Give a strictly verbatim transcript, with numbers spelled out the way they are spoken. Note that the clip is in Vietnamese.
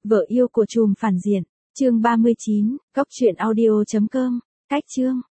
Vợ yêu của trùm phản diện, chương ba mươi chín, góc truyện audio chấm com, cách chương.